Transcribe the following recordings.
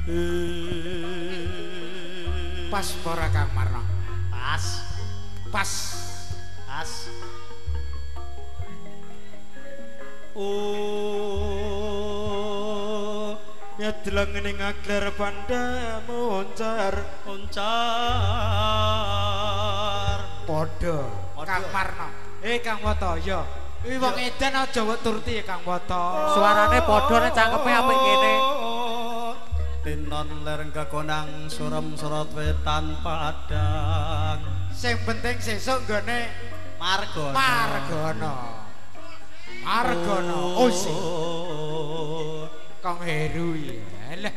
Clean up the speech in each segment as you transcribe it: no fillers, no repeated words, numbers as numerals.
Pas ora Kang Marno. Pas. Pas. Pas. Ya deleng ning aglar panda moncar padha Kang Marno Kang Wata ya iki wong edan aja wek turti Kang Wata suarane padha nek cangkepe apik kene tinon lereng kekonang surem sorot wetan padang sing penting sesuk nggone Margono oh sih Kang Heru ya lah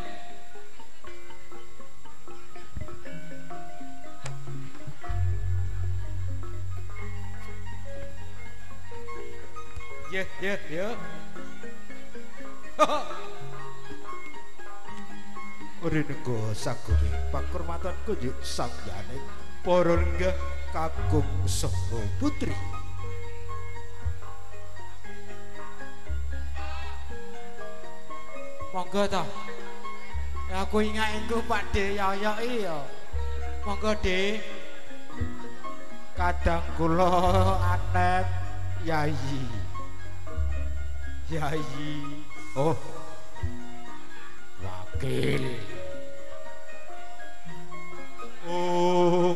ya ora nego sagone pakurmatanku njuk samyane para lenggah kakung saha putri monggo to. Ya aku ingat engko Pak De yoyoki ya. Monggo De. Kadang kula anet Yayi. Oh. Wakil. Oh.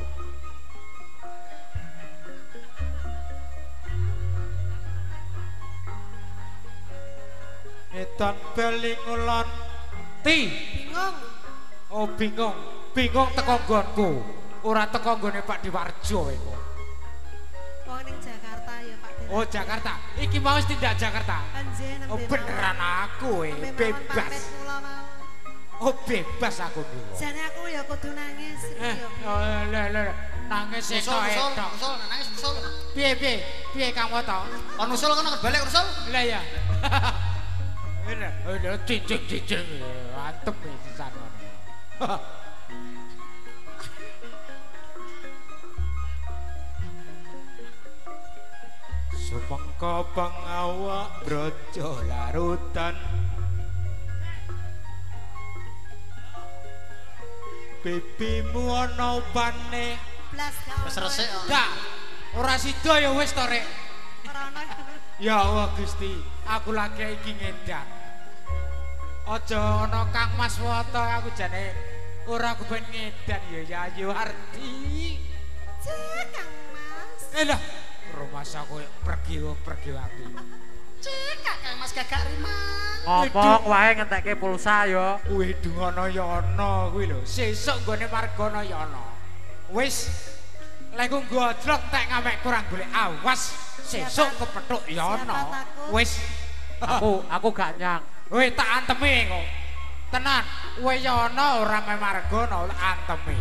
Edan beling ulon bingung bingung teko nggonku ora teko nggone Pak Diwarjo iku wong ning Jakarta ya Pak De oh Jakarta iki mau tindak Jakarta oh beneran aku bebas oh bebas aku niku jane aku ya kudu nangis nangis usul nangis usul piye Kang Wata kon usul kan balik usul lah ya Udah cincin antem pisan ngono. Sumangka pangawak brojo larutan Bibimu ana upane blas wis resik gak ora sida ya wis to rek ora ana ya Allah Gusti aku lagi iki ngedan aja ana Kang Mas Wata aku jane ora kepen ngedan ya Yayu Ardi Kang Mas lah rumah aku pergi ati cek Kang Mas gagak rimang ngomong wae ngentekke pulsa ya kuwi dungono ya ana kuwi lho sesuk nggone Margono ya ana wis lek ku gojlok tek ngamek kurang golek awas sesuk kepethuk ya ana wis aku gak nyang weh tak antemi kok tenan weh ya ana ora me Margono antemi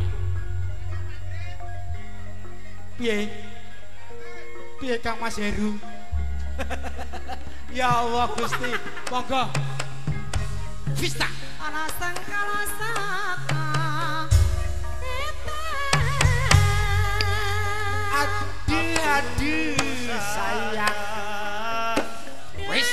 piye Kang Mas Heru ya Allah Gusti monggo Vista ana sangkala saka adi sayang wis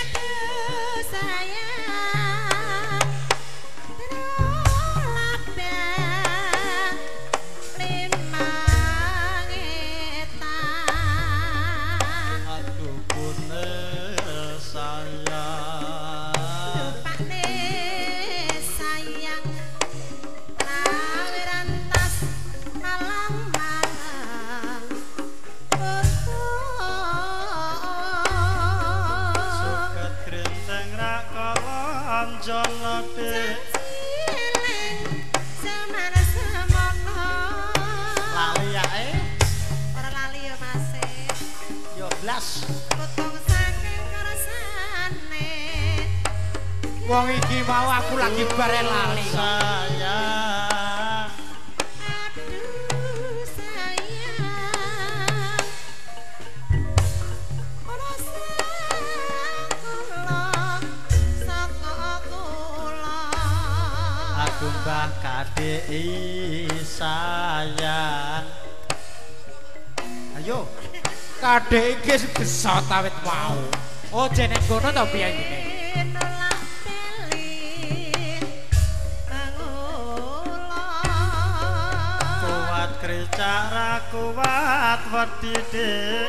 wong iki mau aku lagi bare lali sayang aduh sayang ora saka kula aku mbah kadheki sayang ayo kadhek iki besot awit mau oh jeneng kono to piye iki cara kuat wedi dik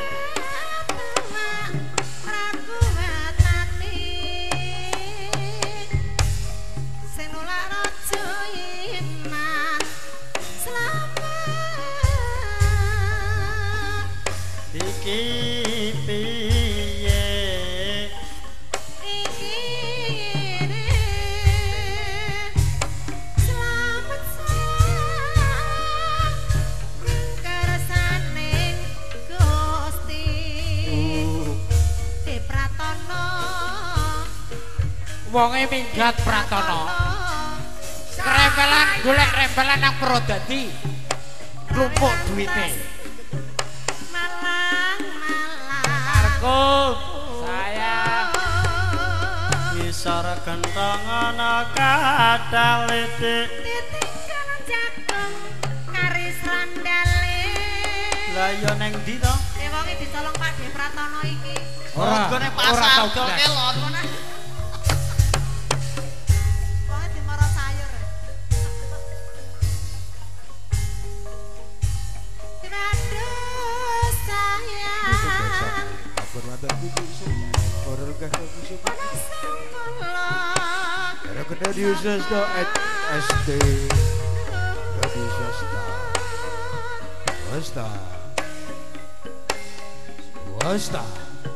wonge minggat Pratono rempelan golek rempelan nang Prodadi klumpuk duwite Markum sayang isor gentong ana kadal titik jagung karis randale lah ya neng ndi to wonge dicolong Pak De Pratono iki ora gone pasar dol kelon Radio Sasta SD Radio Sasta Wasta Wasta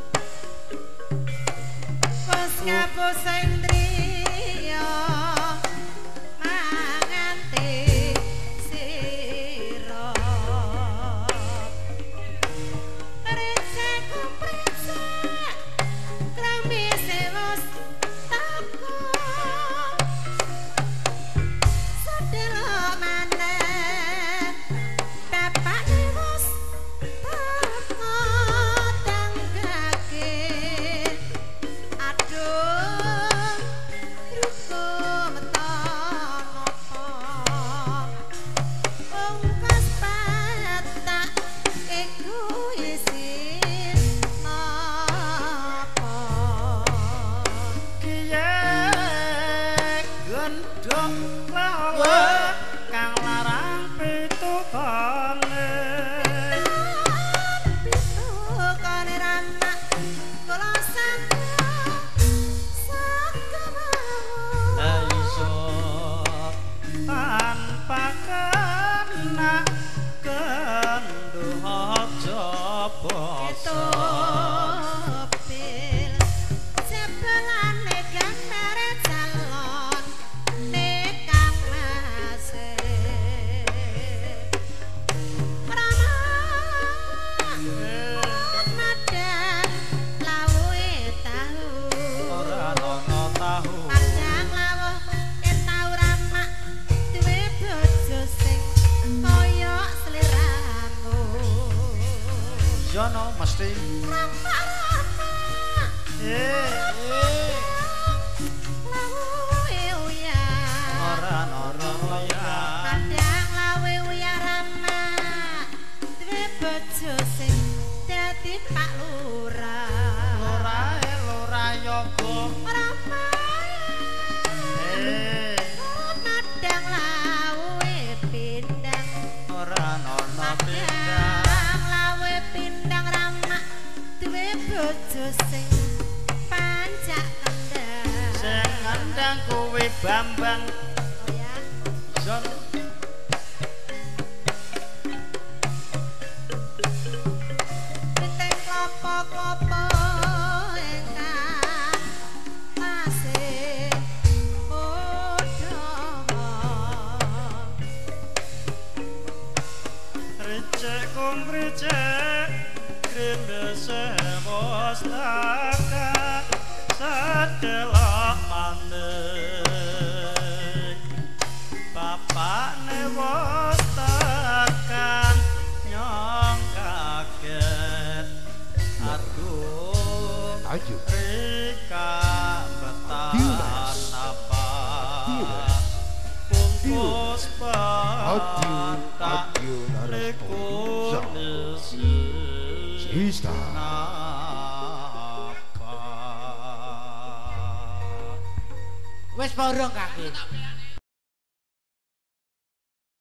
Pas ngaku sendriya manganti sira Recekku precek klambi sewos tako sedelo maneh bapak wis tako tanggake aduh ruko metonopo ungkas patak iku isin napa kiye gendong lawa kang larang pitukane pitukane rana kula la iso tanpa kena kenduh aja basa Topil sebelane gambar calon nekang mase Rama madang lawuhe tahu ora ana tahu madang lawuhe tahu Rama duwe bojo sing kaya sliramu jono mesti Rama lawuhe uyah ora ana ya kadang lawe uyah Rama duwe bojo sing dadi Pak Lurah lurah yoga Rama madang lawe pindang ora ana madang lawe pindang Rama duwe bojo sing pancak kendang sing ngandang kuwi Bambang oh ya Jon Piting klopo-klopo ingkang tasih udama recek kum recek kreme semos taka sadelok maneh bapakne wis tekan nyong kaget aduh Ayo Rika betan Diulas. apa Diulas. bungkus Adieu, patak adieu, Riku Narasco. Sista wis bareng kaki